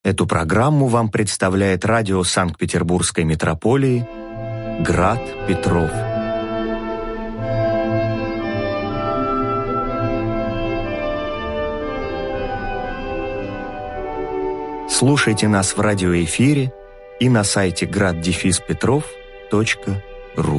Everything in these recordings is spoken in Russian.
Эту программу вам представляет радио Санкт-Петербургской митрополии «Град Петров». Слушайте нас в радиоэфире и на сайте grad-petrov.ru.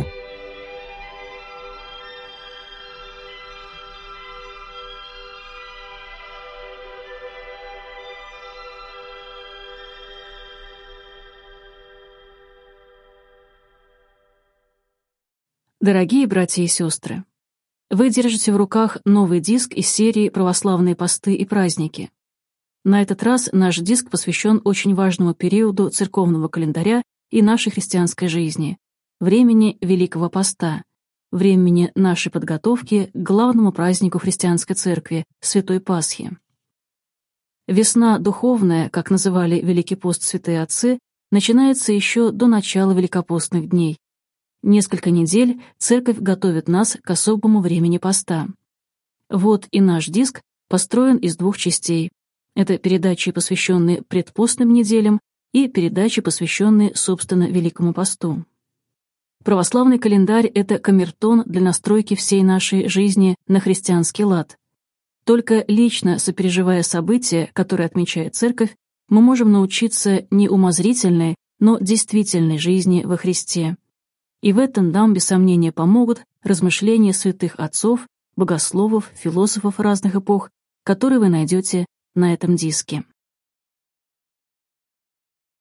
Дорогие братья и сестры, вы держите в руках новый диск из серии «Православные посты и праздники». На этот раз наш диск посвящен очень важному периоду церковного календаря и нашей христианской жизни – времени Великого Поста, времени нашей подготовки к главному празднику христианской церкви – Святой Пасхи. Весна духовная, как называли Великий пост святые отцы, начинается еще до начала великопостных дней. Несколько недель церковь готовит нас к особому времени поста. Вот и наш диск построен из двух частей. Это передачи, посвященные предпостным неделям, и передачи, посвященные, собственно, Великому посту. Православный календарь — это камертон для настройки всей нашей жизни на христианский лад. Только лично сопереживая события, которые отмечает церковь, мы можем научиться не умозрительной, но действительной жизни во Христе. И в этом нам, без сомнения, помогут размышления святых отцов, богословов, философов разных эпох, которые вы найдете на этом диске.